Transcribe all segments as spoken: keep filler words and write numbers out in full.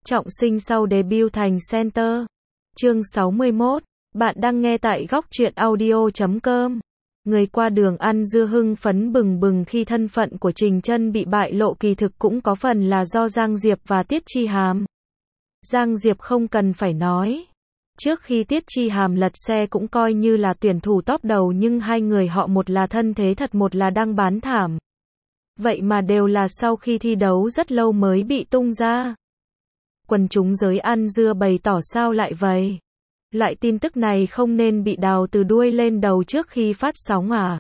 Trọng sinh sau debut thành center. Chương sáu mươi mốt. Bạn đang nghe tại góc truyện audio chấm com. Người qua đường ăn dưa hưng phấn bừng bừng khi thân phận của Trình Chân bị bại lộ, kỳ thực cũng có phần là do Giang Diệp và Tiết Chi Hàm. Giang Diệp không cần phải nói. Trước khi Tiết Chi Hàm lật xe cũng coi như là tuyển thủ top đầu, nhưng hai người họ một là thân thế thật, một là đang bán thảm. Vậy mà đều là sau khi thi đấu rất lâu mới bị tung ra. Quần chúng giới ăn dưa bày tỏ sao lại vậy? Loại tin tức này không nên bị đào từ đuôi lên đầu trước khi phát sóng à?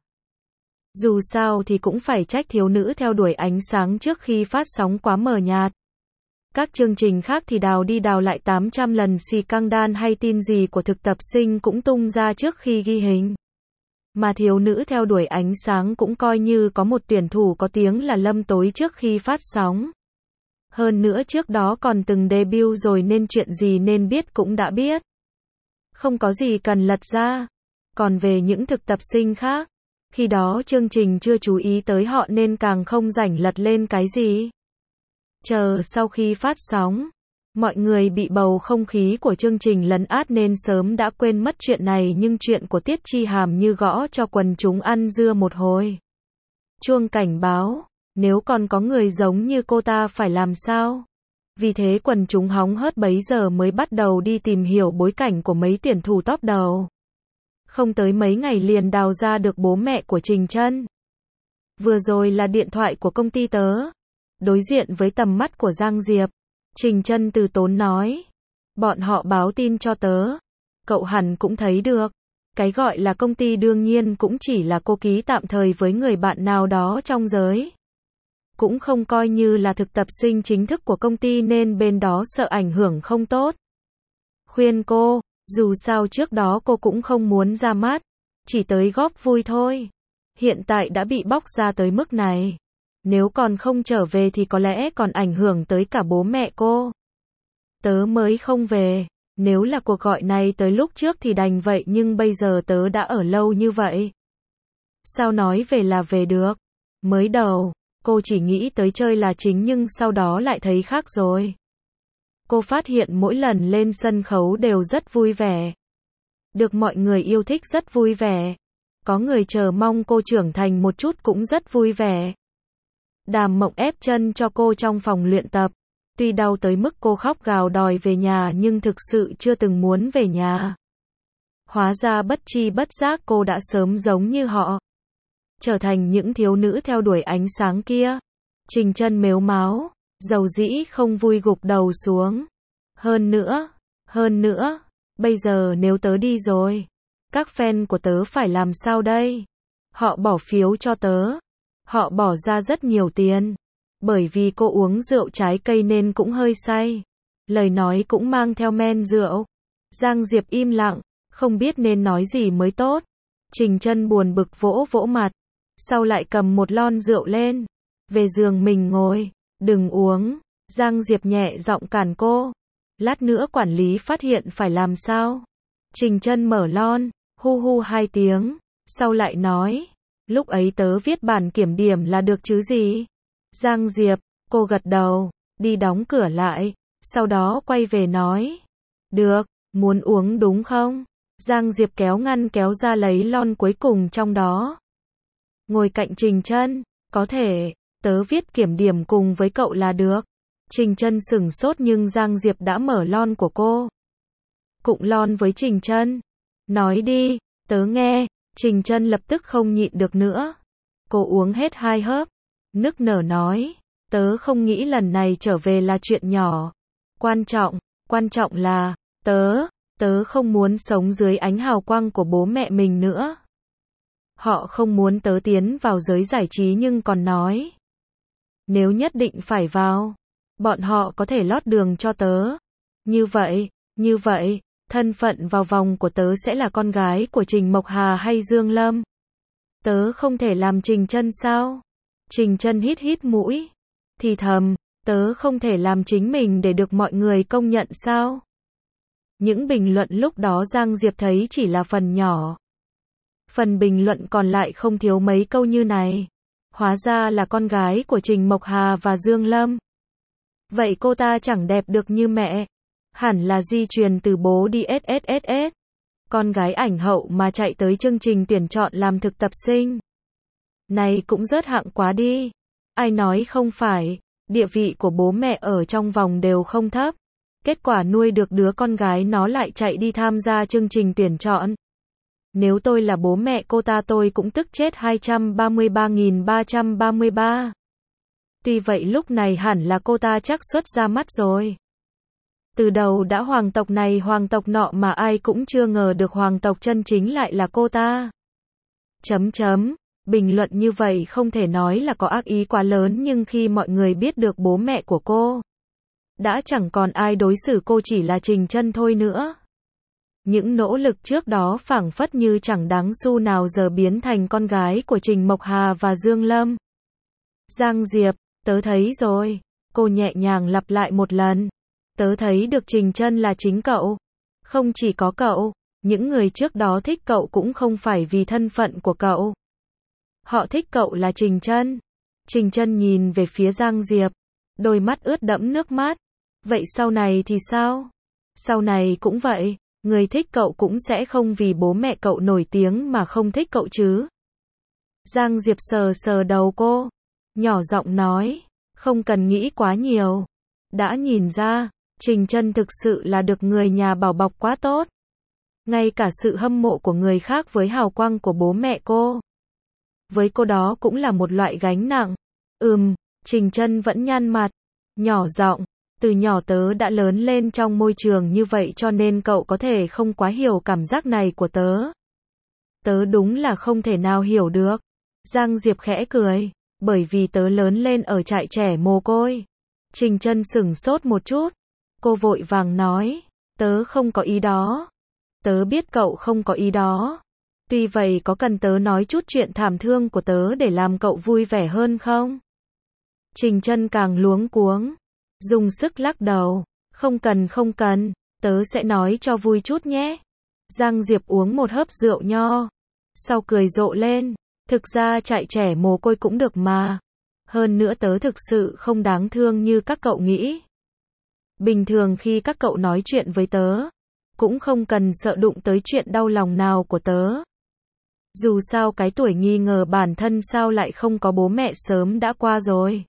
Dù sao thì cũng phải trách thiếu nữ theo đuổi ánh sáng trước khi phát sóng quá mờ nhạt. Các chương trình khác thì đào đi đào lại tám trăm lần, xì căng đan hay tin gì của thực tập sinh cũng tung ra trước khi ghi hình. Mà thiếu nữ theo đuổi ánh sáng cũng coi như có một tuyển thủ có tiếng là Lâm Tối trước khi phát sóng. Hơn nữa trước đó còn từng debut rồi nên chuyện gì nên biết cũng đã biết. Không có gì cần lật ra. Còn về những thực tập sinh khác, khi đó chương trình chưa chú ý tới họ nên càng không rảnh lật lên cái gì. Chờ sau khi phát sóng, mọi người bị bầu không khí của chương trình lấn át nên sớm đã quên mất chuyện này, nhưng chuyện của Tiết Chi Hàm như gõ cho quần chúng ăn dưa một hồi. Chuông cảnh báo, nếu còn có người giống như cô ta phải làm sao? Vì thế quần chúng hóng hớt bấy giờ mới bắt đầu đi tìm hiểu bối cảnh của mấy tuyển thủ top đầu. Không tới mấy ngày liền đào ra được bố mẹ của Trình Chân. Vừa rồi là điện thoại của công ty tớ. Đối diện với tầm mắt của Giang Diệp, Trình Chân từ tốn nói. Bọn họ báo tin cho tớ. Cậu hẳn cũng thấy được. Cái gọi là công ty đương nhiên cũng chỉ là cô ký tạm thời với người bạn nào đó trong giới. Cũng không coi như là thực tập sinh chính thức của công ty nên bên đó sợ ảnh hưởng không tốt. Khuyên cô, dù sao trước đó cô cũng không muốn ra mắt, chỉ tới góp vui thôi. Hiện tại đã bị bóc ra tới mức này. Nếu còn không trở về thì có lẽ còn ảnh hưởng tới cả bố mẹ cô. Tớ mới không về. Nếu là cuộc gọi này tới lúc trước thì đành vậy, nhưng bây giờ tớ đã ở lâu như vậy. Sao nói về là về được? Mới đầu, cô chỉ nghĩ tới chơi là chính nhưng sau đó lại thấy khác rồi. Cô phát hiện mỗi lần lên sân khấu đều rất vui vẻ. Được mọi người yêu thích rất vui vẻ. Có người chờ mong cô trưởng thành một chút cũng rất vui vẻ. Đàm Mộng ép chân cho cô trong phòng luyện tập. Tuy đau tới mức cô khóc gào đòi về nhà nhưng thực sự chưa từng muốn về nhà. Hóa ra bất tri bất giác cô đã sớm giống như họ. Trở thành những thiếu nữ theo đuổi ánh sáng kia. Trình Chân mếu máo, dầu dĩ không vui gục đầu xuống. Hơn nữa, hơn nữa, bây giờ nếu tớ đi rồi, các fan của tớ phải làm sao đây? Họ bỏ phiếu cho tớ. Họ bỏ ra rất nhiều tiền. Bởi vì cô uống rượu trái cây nên cũng hơi say. Lời nói cũng mang theo men rượu. Giang Diệp im lặng, không biết nên nói gì mới tốt. Trình Chân buồn bực vỗ vỗ mặt. Sau lại cầm một lon rượu lên. Về giường mình ngồi. Đừng uống. Giang Diệp nhẹ giọng cản cô. Lát nữa quản lý phát hiện phải làm sao? Trình Chân mở lon. Hu hu hai tiếng. Sau lại nói. Lúc ấy tớ viết bản kiểm điểm là được chứ gì? Giang Diệp, cô gật đầu. Đi đóng cửa lại. Sau đó quay về nói. Được, muốn uống đúng không? Giang Diệp kéo ngăn kéo ra lấy lon cuối cùng trong đó. Ngồi cạnh Trình Chân. Có thể, tớ viết kiểm điểm cùng với cậu là được. Trình Chân sửng sốt nhưng Giang Diệp đã mở lon của cô. Cụng lon với Trình Chân. Nói đi, tớ nghe. Trình Chân lập tức không nhịn được nữa. Cô uống hết hai hớp. Nức nở nói. Tớ không nghĩ lần này trở về là chuyện nhỏ. Quan trọng, quan trọng là, tớ, tớ không muốn sống dưới ánh hào quang của bố mẹ mình nữa. Họ không muốn tớ tiến vào giới giải trí nhưng còn nói. Nếu nhất định phải vào, bọn họ có thể lót đường cho tớ. Như vậy, như vậy, thân phận vào vòng của tớ sẽ là con gái của Trình Mộc Hà hay Dương Lâm. Tớ không thể làm Trình Chân sao? Trình Chân hít hít mũi. Thì thầm, tớ không thể làm chính mình để được mọi người công nhận sao? Những bình luận lúc đó Giang Diệp thấy chỉ là phần nhỏ. Phần bình luận còn lại không thiếu mấy câu như này. Hóa ra là con gái của Trình Mộc Hà và Dương Lâm. Vậy cô ta chẳng đẹp được như mẹ. Hẳn là di truyền từ bố đi ét ét ét ét. Con gái ảnh hậu mà chạy tới chương trình tuyển chọn làm thực tập sinh. Này cũng rớt hạng quá đi. Ai nói không phải, địa vị của bố mẹ ở trong vòng đều không thấp. Kết quả nuôi được đứa con gái nó lại chạy đi tham gia chương trình tuyển chọn. Nếu tôi là bố mẹ cô ta tôi cũng tức chết hai trăm ba mươi ba nghìn ba trăm ba mươi ba. Tuy vậy lúc này hẳn là cô ta chắc xuất ra mắt rồi. Từ đầu đã hoàng tộc này hoàng tộc nọ mà ai cũng chưa ngờ được hoàng tộc chân chính lại là cô ta. Chấm chấm, bình luận như vậy không thể nói là có ác ý quá lớn nhưng khi mọi người biết được bố mẹ của cô, đã chẳng còn ai đối xử cô chỉ là Trình Chân thôi nữa. Những nỗ lực trước đó phảng phất như chẳng đáng xu nào giờ biến thành con gái của Trình Mộc Hà và Dương Lâm. Giang Diệp, tớ thấy rồi, cô nhẹ nhàng lặp lại một lần. Tớ thấy được Trình Chân là chính cậu. Không chỉ có cậu, những người trước đó thích cậu cũng không phải vì thân phận của cậu. Họ thích cậu là Trình Chân. Trình Chân nhìn về phía Giang Diệp, đôi mắt ướt đẫm nước mắt. Vậy sau này thì sao? Sau này cũng vậy, người thích cậu cũng sẽ không vì bố mẹ cậu nổi tiếng mà không thích cậu chứ. Giang Diệp sờ sờ đầu cô, nhỏ giọng nói, không cần nghĩ quá nhiều. Đã nhìn ra, Trình Chân thực sự là được người nhà bảo bọc quá tốt. Ngay cả sự hâm mộ của người khác với hào quang của bố mẹ cô, với cô đó cũng là một loại gánh nặng. Ừm, Trình Chân vẫn nhăn mặt, nhỏ giọng, từ nhỏ tớ đã lớn lên trong môi trường như vậy cho nên cậu có thể không quá hiểu cảm giác này của tớ. Tớ đúng là không thể nào hiểu được. Giang Diệp khẽ cười, bởi vì tớ lớn lên ở trại trẻ mồ côi. Trình Chân sững sốt một chút, cô vội vàng nói, tớ không có ý đó. Tớ biết cậu không có ý đó. Tuy vậy có cần tớ nói chút chuyện thảm thương của tớ để làm cậu vui vẻ hơn không? Trình Chân càng luống cuống, dùng sức lắc đầu, không cần không cần, tớ sẽ nói cho vui chút nhé. Giang Diệp uống một hớp rượu nho, sau cười rộ lên, thực ra trại trẻ mồ côi cũng được mà. Hơn nữa tớ thực sự không đáng thương như các cậu nghĩ. Bình thường khi các cậu nói chuyện với tớ, cũng không cần sợ đụng tới chuyện đau lòng nào của tớ. Dù sao cái tuổi nghi ngờ bản thân sao lại không có bố mẹ sớm đã qua rồi.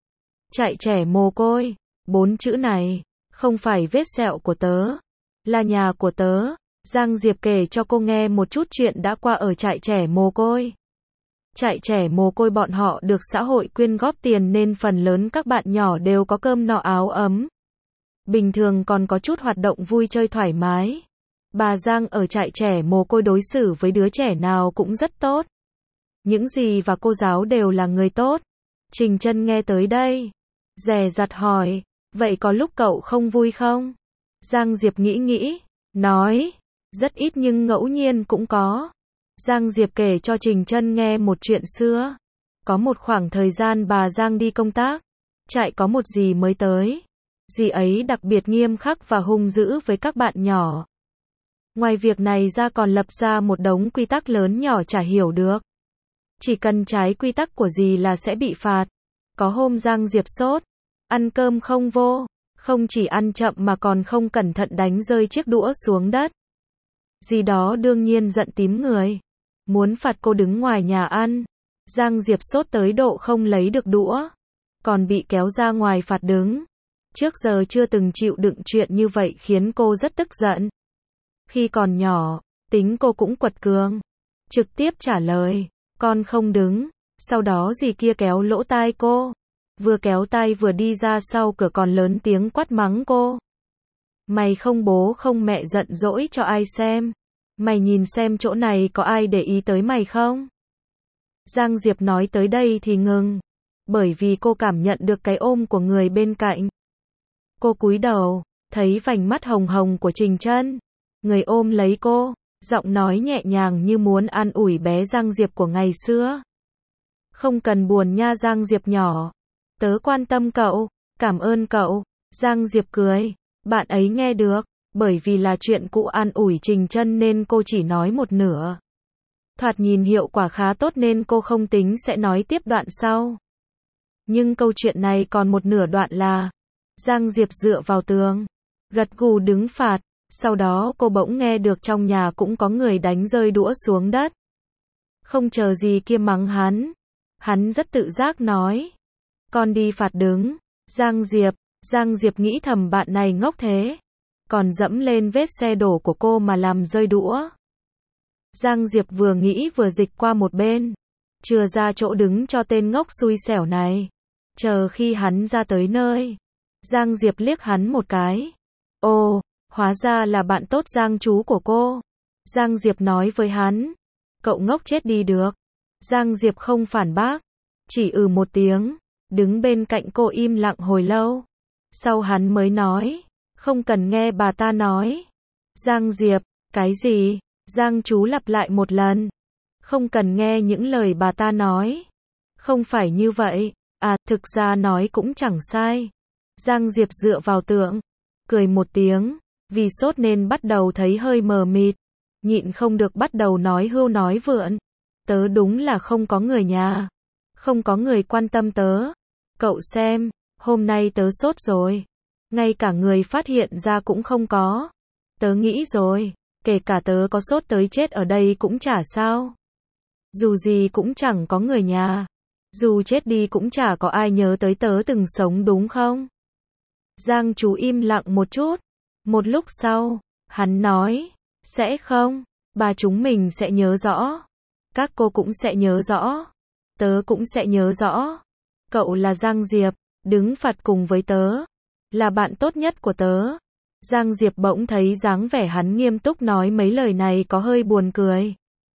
Trại trẻ mồ côi, bốn chữ này, không phải vết sẹo của tớ, là nhà của tớ. Giang Diệp kể cho cô nghe một chút chuyện đã qua ở trại trẻ mồ côi. Trại trẻ mồ côi bọn họ được xã hội quyên góp tiền nên phần lớn các bạn nhỏ đều có cơm no áo ấm. Bình thường còn có chút hoạt động vui chơi thoải mái. Bà Giang ở trại trẻ mồ côi đối xử với đứa trẻ nào cũng rất tốt. Những dì và cô giáo đều là người tốt. Trình Chân nghe tới đây, dè dặt hỏi, vậy có lúc cậu không vui không? Giang Diệp nghĩ nghĩ, nói, rất ít nhưng ngẫu nhiên cũng có. Giang Diệp kể cho Trình Chân nghe một chuyện xưa. Có một khoảng thời gian bà Giang đi công tác, trại có một dì mới tới. Dì ấy đặc biệt nghiêm khắc và hung dữ với các bạn nhỏ. Ngoài việc này ra còn lập ra một đống quy tắc lớn nhỏ chả hiểu được. Chỉ cần trái quy tắc của dì là sẽ bị phạt. Có hôm Giang Diệp sốt, ăn cơm không vô, không chỉ ăn chậm mà còn không cẩn thận đánh rơi chiếc đũa xuống đất. Dì đó đương nhiên giận tím người, muốn phạt cô đứng ngoài nhà ăn. Giang Diệp sốt tới độ không lấy được đũa, còn bị kéo ra ngoài phạt đứng. Trước giờ chưa từng chịu đựng chuyện như vậy khiến cô rất tức giận. Khi còn nhỏ, tính cô cũng quật cường, trực tiếp trả lời, con không đứng. Sau đó dì kia kéo lỗ tai cô, vừa kéo tay vừa đi ra sau cửa còn lớn tiếng quát mắng cô. Mày không bố không mẹ giận dỗi cho ai xem. Mày nhìn xem chỗ này có ai để ý tới mày không? Giang Diệp nói tới đây thì ngừng, bởi vì cô cảm nhận được cái ôm của người bên cạnh. Cô cúi đầu, thấy vành mắt hồng hồng của Trình Chân. Người ôm lấy cô, giọng nói nhẹ nhàng như muốn an ủi bé Giang Diệp của ngày xưa. Không cần buồn nha Giang Diệp nhỏ. Tớ quan tâm cậu, cảm ơn cậu. Giang Diệp cười, bạn ấy nghe được, bởi vì là chuyện cũ an ủi Trình Chân nên cô chỉ nói một nửa. Thoạt nhìn hiệu quả khá tốt nên cô không tính sẽ nói tiếp đoạn sau. Nhưng câu chuyện này còn một nửa đoạn là, Giang Diệp dựa vào tường, gật gù đứng phạt. Sau đó cô bỗng nghe được trong nhà cũng có người đánh rơi đũa xuống đất. Không chờ gì kia mắng hắn. Hắn rất tự giác nói. Con đi phạt đứng. Giang Diệp, Giang Diệp nghĩ thầm bạn này ngốc thế. Còn dẫm lên vết xe đổ của cô mà làm rơi đũa. Giang Diệp vừa nghĩ vừa dịch qua một bên. Chừa ra chỗ đứng cho tên ngốc xui xẻo này. Chờ khi hắn ra tới nơi. Giang Diệp liếc hắn một cái. Ồ, hóa ra là bạn tốt Giang chú của cô. Giang Diệp nói với hắn. Cậu ngốc chết đi được. Giang Diệp không phản bác. Chỉ ừ một tiếng. Đứng bên cạnh cô im lặng hồi lâu. Sau hắn mới nói. Không cần nghe bà ta nói. Giang Diệp, cái gì? Giang chú lặp lại một lần. Không cần nghe những lời bà ta nói. Không phải như vậy. À, thực ra nói cũng chẳng sai. Giang Diệp dựa vào tường. Cười một tiếng. Vì sốt nên bắt đầu thấy hơi mờ mịt. Nhịn không được bắt đầu nói hưu nói vượn. Tớ đúng là không có người nhà. Không có người quan tâm tớ. Cậu xem, hôm nay tớ sốt rồi. Ngay cả người phát hiện ra cũng không có. Tớ nghĩ rồi, kể cả tớ có sốt tới chết ở đây cũng chả sao. Dù gì cũng chẳng có người nhà. Dù chết đi cũng chả có ai nhớ tới tớ từng sống đúng không? Giang chú im lặng một chút. Một lúc sau, hắn nói, sẽ không, bà chúng mình sẽ nhớ rõ. Các cô cũng sẽ nhớ rõ. Tớ cũng sẽ nhớ rõ. Cậu là Giang Diệp, đứng phạt cùng với tớ. Là bạn tốt nhất của tớ. Giang Diệp bỗng thấy dáng vẻ hắn nghiêm túc nói mấy lời này có hơi buồn cười.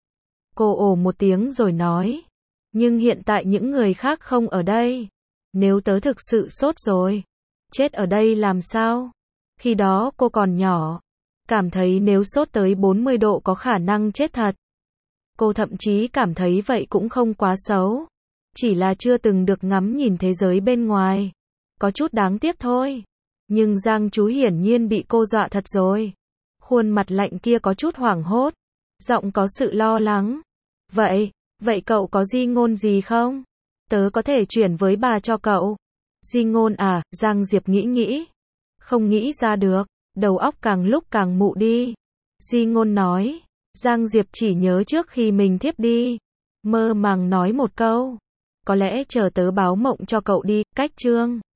Cô ồ một tiếng rồi nói. Nhưng hiện tại những người khác không ở đây. Nếu tớ thực sự sốt rồi. Chết ở đây làm sao? Khi đó cô còn nhỏ. Cảm thấy nếu sốt tới bốn mươi độ có khả năng chết thật. Cô thậm chí cảm thấy vậy cũng không quá xấu. Chỉ là chưa từng được ngắm nhìn thế giới bên ngoài. Có chút đáng tiếc thôi. Nhưng Giang chú hiển nhiên bị cô dọa thật rồi. Khuôn mặt lạnh kia có chút hoảng hốt. Giọng có sự lo lắng. Vậy, vậy cậu có di ngôn gì không? Tớ có thể chuyển với bà cho cậu. Di ngôn à, Giang Diệp nghĩ nghĩ. Không nghĩ ra được, đầu óc càng lúc càng mụ đi. Di ngôn nói. Giang Diệp chỉ nhớ trước khi mình thiếp đi. Mơ màng nói một câu. Có lẽ chờ tớ báo mộng cho cậu đi, cách chương.